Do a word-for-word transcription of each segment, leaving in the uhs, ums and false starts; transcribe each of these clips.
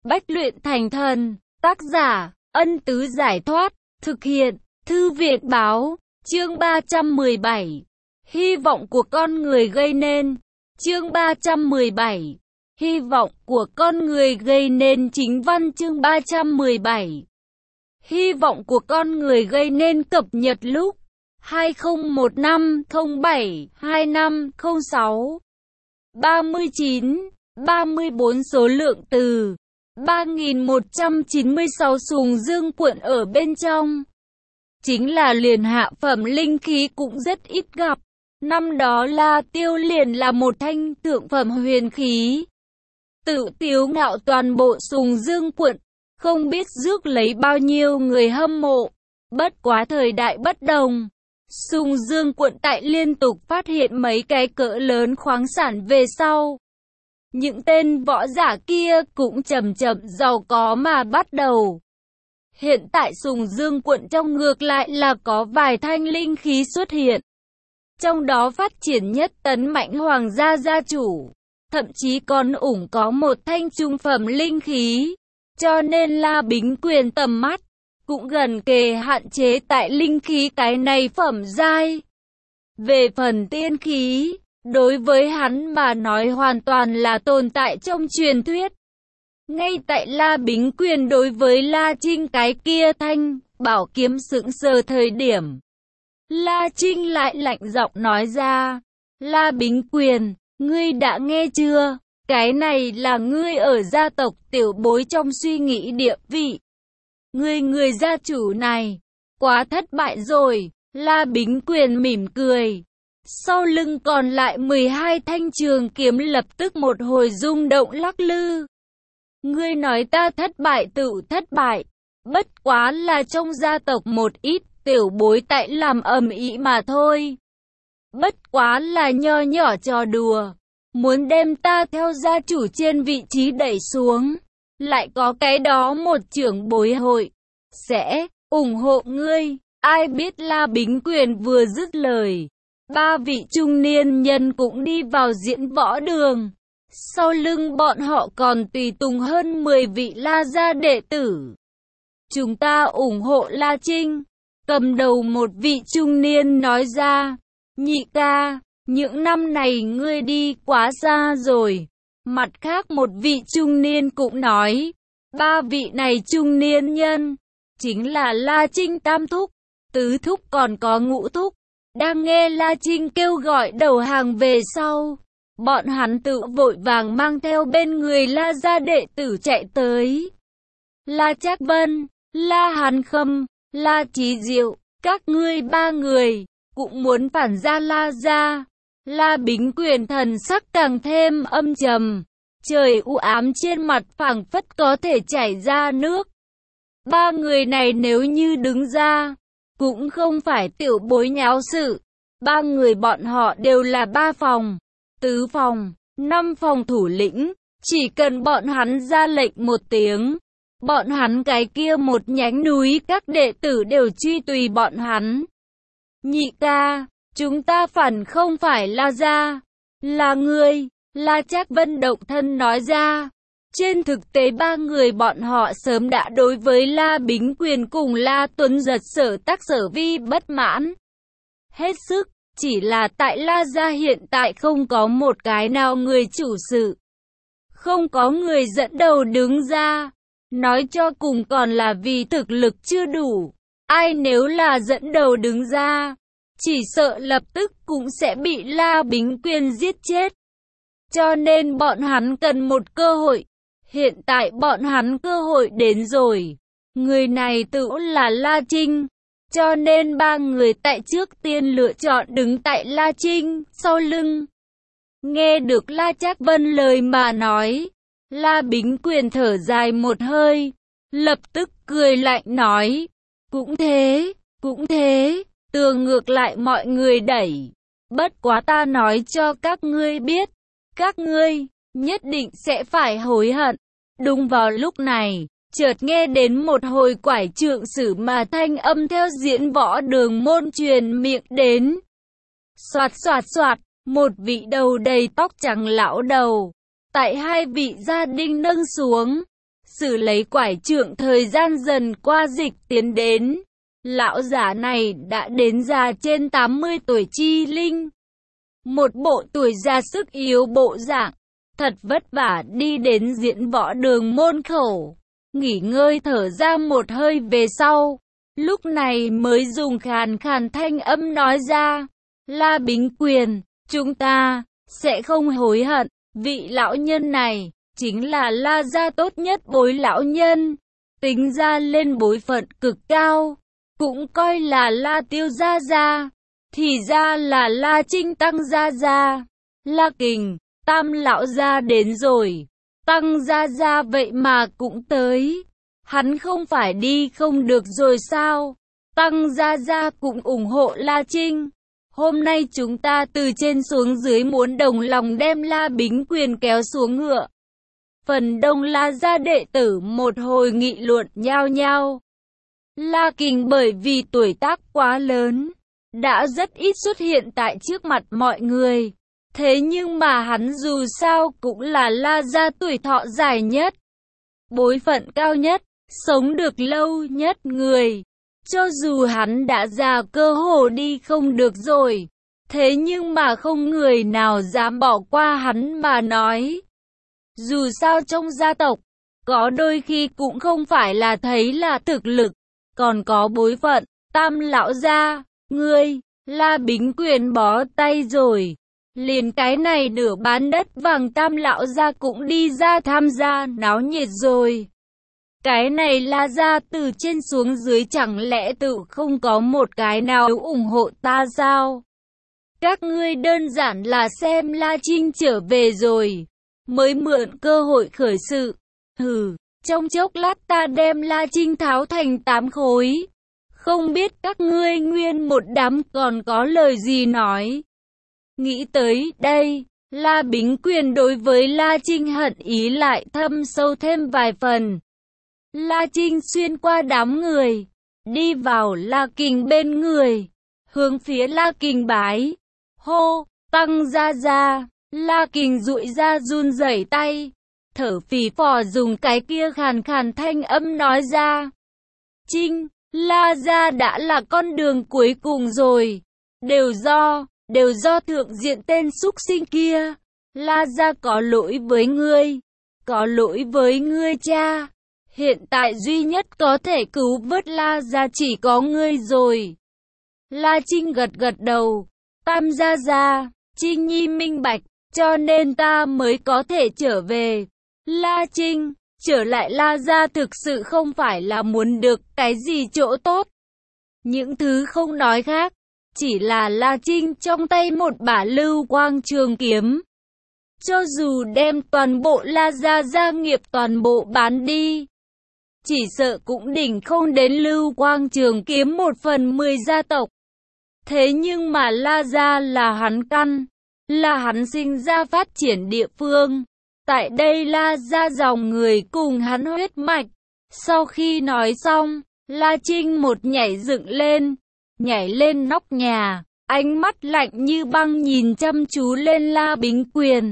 Bách luyện thành thần. Tác giả, Ân Tứ Giải Thoát. Thực hiện, Thư viện Báo. Chương ba trăm mười bảy. Hy vọng của con người gây nên. Chương ba trăm mười bảy. Hy vọng của con người gây nên. Chính văn chương ba trăm mười bảy. Hy vọng của con người gây nên cập nhật lúc hai không một năm không bảy hai năm không sáu. ba mươi chín, ba mươi bốn số lượng từ ba nghìn một trăm chín mươi sáu sùng dương cuộn ở bên trong. Chính là liền hạ phẩm linh khí cũng rất ít gặp. Năm đó La Tiêu liền là một thanh thượng phẩm huyền khí. Tự tiếu ngạo toàn bộ sùng dương cuộn, không biết rước lấy bao nhiêu người hâm mộ. Bất quá thời đại bất đồng. Sùng dương cuộn tại liên tục phát hiện mấy cái cỡ lớn khoáng sản về sau. Những tên võ giả kia cũng chậm chậm giàu có mà bắt đầu. Hiện tại sùng dương cuộn trong ngược lại là có vài thanh linh khí xuất hiện. Trong đó phát triển nhất tấn mạnh hoàng gia gia chủ. Thậm chí còn ủng có một thanh trung phẩm linh khí. Cho nên La Bính Quyền tầm mắt cũng gần kề hạn chế tại linh khí cái này phẩm giai. Về phần tiên khí, đối với hắn mà nói hoàn toàn là tồn tại trong truyền thuyết. Ngay tại La Bính Quyền đối với La Trinh cái kia thanh bảo kiếm sững sờ thời điểm, La Trinh lại lạnh giọng nói ra: La Bính Quyền, ngươi đã nghe chưa? Cái này là ngươi ở gia tộc tiểu bối trong suy nghĩ địa vị. Ngươi người gia chủ này, quá thất bại rồi. La Bính Quyền mỉm cười. Sau lưng còn lại mười hai thanh trường kiếm lập tức một hồi rung động lắc lư. Ngươi nói ta thất bại tự thất bại. Bất quá là trong gia tộc một ít tiểu bối tại làm ầm ĩ mà thôi. Bất quá là nho nhỏ trò đùa. Muốn đem ta theo gia chủ trên vị trí đẩy xuống. Lại có cái đó một trưởng bối hội sẽ ủng hộ ngươi. Ai biết La Bính Quyền vừa dứt lời, ba vị trung niên nhân cũng đi vào diễn võ đường. Sau lưng bọn họ còn tùy tùng hơn mười vị La gia đệ tử. Chúng ta ủng hộ La Trinh. Cầm đầu một vị trung niên nói ra: Nhị ca, những năm này ngươi đi quá xa rồi. Mặt khác một vị trung niên cũng nói: ba vị này trung niên nhân chính là La Trinh tam thúc, tứ thúc còn có ngũ thúc. Đang nghe La Trinh kêu gọi đầu hàng về sau, bọn hắn tự vội vàng mang theo bên người La gia đệ tử chạy tới. La Trác Vân, La Hàn Khâm, La Chí Diệu, các ngươi ba người cũng muốn phản ra La gia. La Bính Quyền thần sắc càng thêm âm trầm, trời u ám trên mặt phảng phất có thể chảy ra nước. Ba người này nếu như đứng ra, cũng không phải tiểu bối nháo sự. Ba người bọn họ đều là ba phòng, tứ phòng, năm phòng thủ lĩnh. Chỉ cần bọn hắn ra lệnh một tiếng, bọn hắn cái kia một nhánh núi các đệ tử đều truy tùy bọn hắn. Nhị ca, chúng ta phản không phải La gia, là ngươi. La Trác Vân động thân nói ra. Trên thực tế ba người bọn họ sớm đã đối với La Bính Quyền cùng La Tuấn Giật sở tác sở vi bất mãn hết sức, chỉ là tại La gia hiện tại không có một cái nào người chủ sự, không có người dẫn đầu đứng ra, nói cho cùng còn là vì thực lực chưa đủ. Ai nếu là dẫn đầu đứng ra, chỉ sợ lập tức cũng sẽ bị La Bính Quyền giết chết. Cho nên bọn hắn cần một cơ hội. Hiện tại bọn hắn cơ hội đến rồi. Người này tự là La Trinh. Cho nên ba người tại trước tiên lựa chọn đứng tại La Trinh sau lưng. Nghe được La Trác Vân lời mà nói, La Bính Quyền thở dài một hơi, lập tức cười lạnh nói: Cũng thế, cũng thế, tường ngược lại mọi người đẩy. Bất quá ta nói cho các ngươi biết, các ngươi nhất định sẽ phải hối hận. Đúng vào lúc này, chợt nghe đến một hồi quải trượng sử mà thanh âm theo diễn võ đường môn truyền miệng đến. Soạt soạt soạt, một vị đầu đầy tóc trắng lão đầu, tại hai vị gia đình nâng xuống. xử lấy quải trượng, thời gian dần qua dịch tiến đến. Lão giả này đã đến già trên tám mươi tuổi chi linh. Một bộ tuổi già sức yếu bộ dạng, thật vất vả đi đến diễn võ đường môn khẩu. Nghỉ ngơi thở ra một hơi về sau, lúc này mới dùng khàn khàn thanh âm nói ra. La Bính Quyền, chúng ta sẽ không hối hận, vị lão nhân này chính là La gia tốt nhất bối lão nhân, tính ra lên bối phận cực cao, cũng coi là La Tiêu gia gia, thì ra là La Trinh Tăng gia gia. La Kình, Tam lão gia đến rồi, Tăng gia gia vậy mà cũng tới, hắn không phải đi không được rồi sao? Tăng gia gia cũng ủng hộ La Trinh. Hôm nay chúng ta từ trên xuống dưới muốn đồng lòng đem La Bính Quyền kéo xuống ngựa. Phần đông La gia đệ tử một hồi nghị luận nhao nhao. La Kình bởi vì tuổi tác quá lớn, đã rất ít xuất hiện tại trước mặt mọi người. Thế nhưng mà hắn dù sao cũng là La gia tuổi thọ dài nhất, bối phận cao nhất, sống được lâu nhất người. Cho dù hắn đã già cơ hồ đi không được rồi, thế nhưng mà không người nào dám bỏ qua hắn mà nói. Dù sao trong gia tộc, có đôi khi cũng không phải là thấy là thực lực, còn có bối phận. Tam lão gia, ngươi, La Bính Quyền bó tay rồi. Liền cái này nửa bán đất vàng Tam lão gia cũng đi ra tham gia náo nhiệt rồi. Cái này La gia từ trên xuống dưới chẳng lẽ tự không có một cái nào ủng hộ ta sao? Các ngươi đơn giản là xem La Trinh trở về rồi, mới mượn cơ hội khởi sự. Hừ, trong chốc lát ta đem La Trinh tháo thành tám khối. Không biết các ngươi nguyên một đám còn có lời gì nói. Nghĩ tới đây, La Bính Quyền đối với La Trinh hận ý lại thâm sâu thêm vài phần. La Trinh xuyên qua đám người, đi vào La Kình bên người, hướng phía La Kình bái. Hô, Tăng gia gia. La Kình duỗi ra run rẩy tay, thở phì phò dùng cái kia khàn khàn thanh âm nói ra. Trinh, La gia đã là con đường cuối cùng rồi, đều do, đều do thượng diện tên súc sinh kia. La gia có lỗi với ngươi, có lỗi với ngươi cha. Hiện tại duy nhất có thể cứu vớt La gia chỉ có ngươi rồi. La Trinh gật gật đầu. Tam gia gia, Trinh Nhi minh bạch, cho nên ta mới có thể trở về. La Trinh, trở lại La gia thực sự không phải là muốn được cái gì chỗ tốt. Những thứ không nói khác, chỉ là La Trinh trong tay một bả lưu quang trường kiếm. Cho dù đem toàn bộ La gia gia nghiệp toàn bộ bán đi, chỉ sợ cũng đỉnh không đến lưu quang trường kiếm một phần mười gia tộc. Thế nhưng mà La gia là hắn căn, là hắn sinh ra phát triển địa phương. Tại đây La gia dòng người cùng hắn huyết mạch. Sau khi nói xong, La Trinh một nhảy dựng lên, nhảy lên nóc nhà, ánh mắt lạnh như băng nhìn chăm chú lên La Bính Quyền.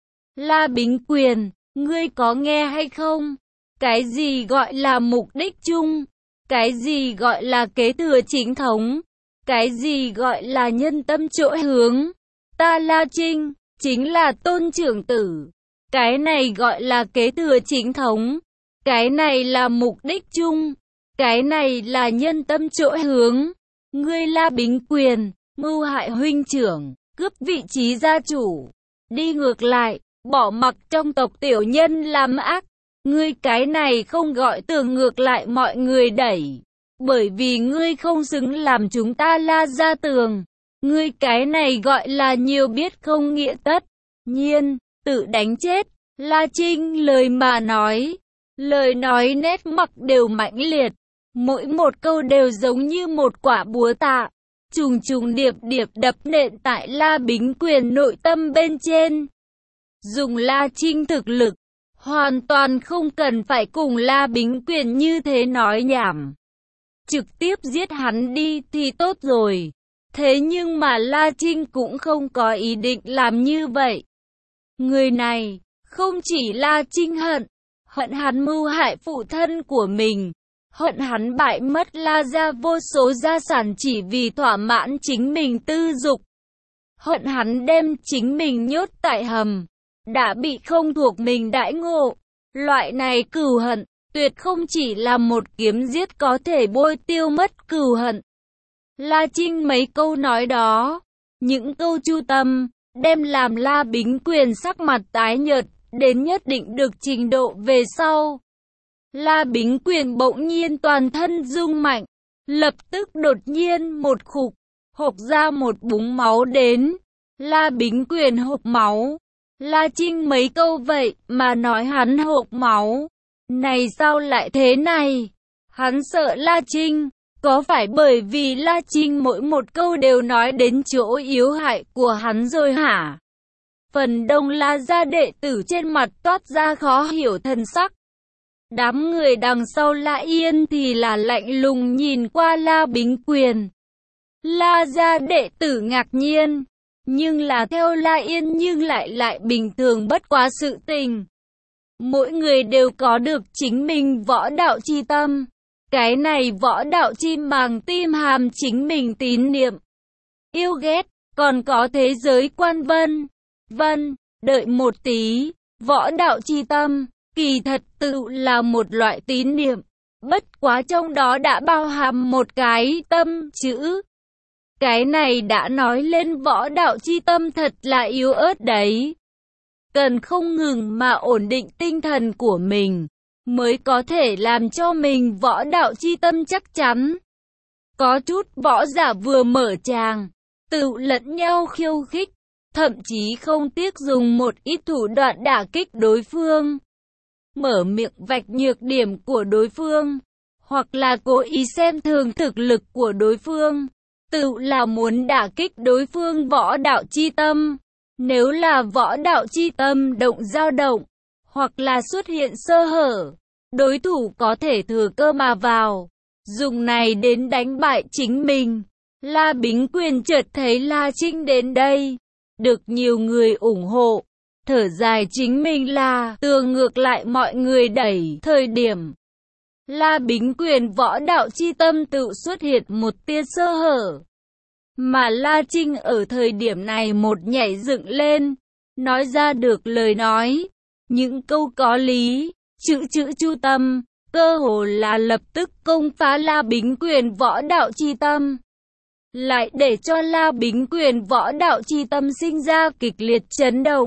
La Bính Quyền, ngươi có nghe hay không? Cái gì gọi là mục đích chung? Cái gì gọi là kế thừa chính thống? Cái gì gọi là nhân tâm chỗ hướng? Ta La Trinh, chính là tôn trưởng tử. Cái này gọi là kế thừa chính thống. Cái này là mục đích chung. Cái này là nhân tâm chỗ hướng. Ngươi La Bính Quyền, mưu hại huynh trưởng, cướp vị trí gia chủ. Đi ngược lại, bỏ mặc trong tộc tiểu nhân làm ác. Ngươi cái này không gọi tưởng ngược lại mọi người đẩy. Bởi vì ngươi không xứng làm chúng ta La gia tường. Ngươi cái này gọi là nhiều biết không nghĩa tất nhiên, tự đánh chết. La Trinh lời mà nói, lời nói nét mặt đều mãnh liệt, mỗi một câu đều giống như một quả búa tạ, trùng trùng điệp điệp đập nện tại La Bính Quyền nội tâm bên trên. Dùng La Trinh thực lực, hoàn toàn không cần phải cùng La Bính Quyền như thế nói nhảm. Trực tiếp giết hắn đi thì tốt rồi. Thế nhưng mà La Trinh cũng không có ý định làm như vậy. Người này, không chỉ La Trinh hận, hận hắn mưu hại phụ thân của mình, hận hắn bại mất La gia vô số gia sản chỉ vì thỏa mãn chính mình tư dục, hận hắn đem chính mình nhốt tại hầm, đã bị không thuộc mình đãi ngộ. Loại này cừu hận, tuyệt không chỉ là một kiếm giết có thể bôi tiêu mất cừu hận. La Trinh mấy câu nói đó, những câu chu tâm, đem làm La Bính Quyền sắc mặt tái nhợt, đến nhất định được trình độ về sau. La Bính Quyền bỗng nhiên toàn thân rung mạnh, lập tức đột nhiên một khục, hộc ra một búng máu đến. La Bính Quyền hộc máu. La Trinh mấy câu vậy mà nói hắn hộc máu. Này sao lại thế này? Hắn sợ La Trinh. Có phải bởi vì La Trinh mỗi một câu đều nói đến chỗ yếu hại của hắn rồi hả? Phần đông La gia đệ tử trên mặt toát ra khó hiểu thần sắc. Đám người đằng sau La Yên thì là lạnh lùng nhìn qua La Bính Quyền. La gia đệ tử ngạc nhiên, nhưng là theo La Yên nhưng lại lại bình thường bất quá sự tình. Mỗi người đều có được chính mình võ đạo chi tâm. Cái này võ đạo chi màng tim hàm chính mình tín niệm, yêu ghét, còn có thế giới quan vân. Vân, đợi một tí, võ đạo chi tâm, kỳ thật tự là một loại tín niệm, bất quá trong đó đã bao hàm một cái tâm chữ. Cái này đã nói lên võ đạo chi tâm thật là yếu ớt đấy. Cần không ngừng mà ổn định tinh thần của mình, mới có thể làm cho mình võ đạo chi tâm chắc chắn. Có chút võ giả vừa mở tràng, tự lẫn nhau khiêu khích, thậm chí không tiếc dùng một ít thủ đoạn đả kích đối phương. Mở miệng vạch nhược điểm của đối phương, hoặc là cố ý xem thường thực lực của đối phương, tự là muốn đả kích đối phương võ đạo chi tâm. Nếu là võ đạo chi tâm động dao động, hoặc là xuất hiện sơ hở, đối thủ có thể thừa cơ mà vào, dùng này đến đánh bại chính mình. La Bính Quyền chợt thấy La Trinh đến đây, được nhiều người ủng hộ, thở dài chính mình là tường ngược lại mọi người đẩy thời điểm. La Bính Quyền võ đạo chi tâm tự xuất hiện một tia sơ hở. Mà La Trinh ở thời điểm này một nhảy dựng lên, nói ra được lời nói, những câu có lý, chữ chữ chu tâm, cơ hồ là lập tức công phá La Bính Quyền võ đạo chi tâm. Lại để cho La Bính Quyền võ đạo chi tâm sinh ra kịch liệt chấn động.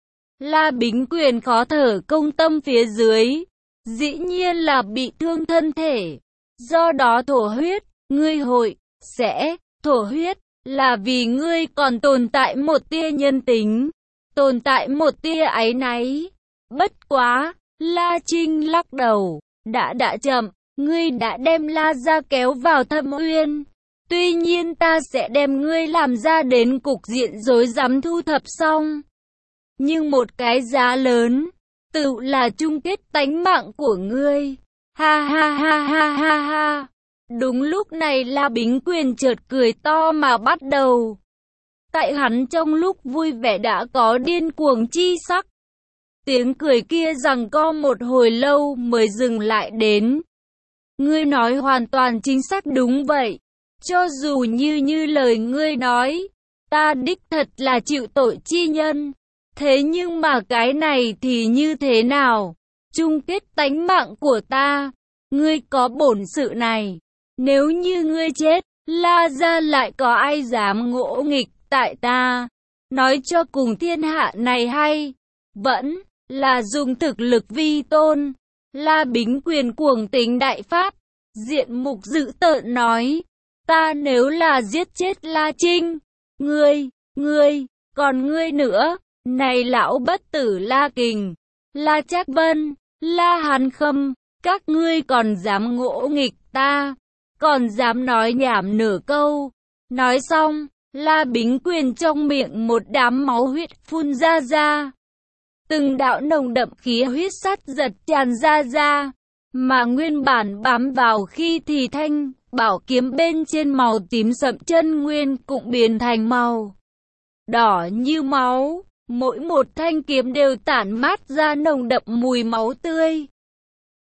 La Bính Quyền khó thở công tâm phía dưới, dĩ nhiên là bị thương thân thể, do đó thổ huyết. Ngươi hội, sẽ, thổ huyết, là vì ngươi còn tồn tại một tia nhân tính, tồn tại một tia áy náy. Bất quá, La Trinh lắc đầu, đã đã chậm, ngươi đã đem La gia kéo vào thâm uyên. Tuy nhiên ta sẽ đem ngươi làm ra đến cục diện rối rắm thu thập xong. Nhưng một cái giá lớn, tự là chung kết tánh mạng của ngươi. Ha ha ha ha ha ha. Đúng lúc này La Bính Quyền chợt cười to mà bắt đầu. Tại hắn trong lúc vui vẻ đã có điên cuồng chi sắc. Tiếng cười kia giằng co một hồi lâu mới dừng lại đến. Ngươi nói hoàn toàn chính xác đúng vậy. Cho dù như như lời ngươi nói, ta đích thật là chịu tội chi nhân. Thế nhưng mà cái này thì như thế nào? Chung kết tánh mạng của ta, ngươi có bổn sự này. Nếu như ngươi chết, La gia lại có ai dám ngỗ nghịch tại ta? Nói cho cùng thiên hạ này hay, vẫn là dùng thực lực vi tôn. La Bính Quyền cuồng tính đại phát, diện mục dữ tợn nói. Ta nếu là giết chết La Trinh, ngươi, ngươi, còn ngươi nữa, này lão bất tử La Kình, La Trác Vân, La Hàn Khâm, các ngươi còn dám ngỗ nghịch ta, còn dám nói nhảm nửa câu. Nói xong, La Bính Quyền trong miệng một đám máu huyết phun ra ra. Từng đạo nồng đậm khí huyết sắt giật tràn ra ra, mà nguyên bản bám vào khi thì thanh bảo kiếm bên trên màu tím sậm chân nguyên cũng biến thành màu đỏ như máu. Mỗi một thanh kiếm đều tản mát ra nồng đậm mùi máu tươi.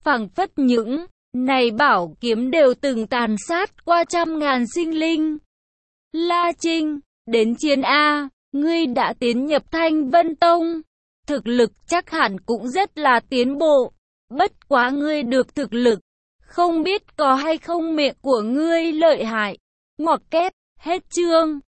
phảng phất những này bảo kiếm đều từng tàn sát qua trăm ngàn sinh linh. La Trinh, đến chiến A, ngươi đã tiến nhập Thanh Vân Tông, thực lực chắc hẳn cũng rất là tiến bộ, bất quá ngươi được thực lực, không biết có hay không miệng của ngươi lợi hại. Ngoặc kép, hết chương.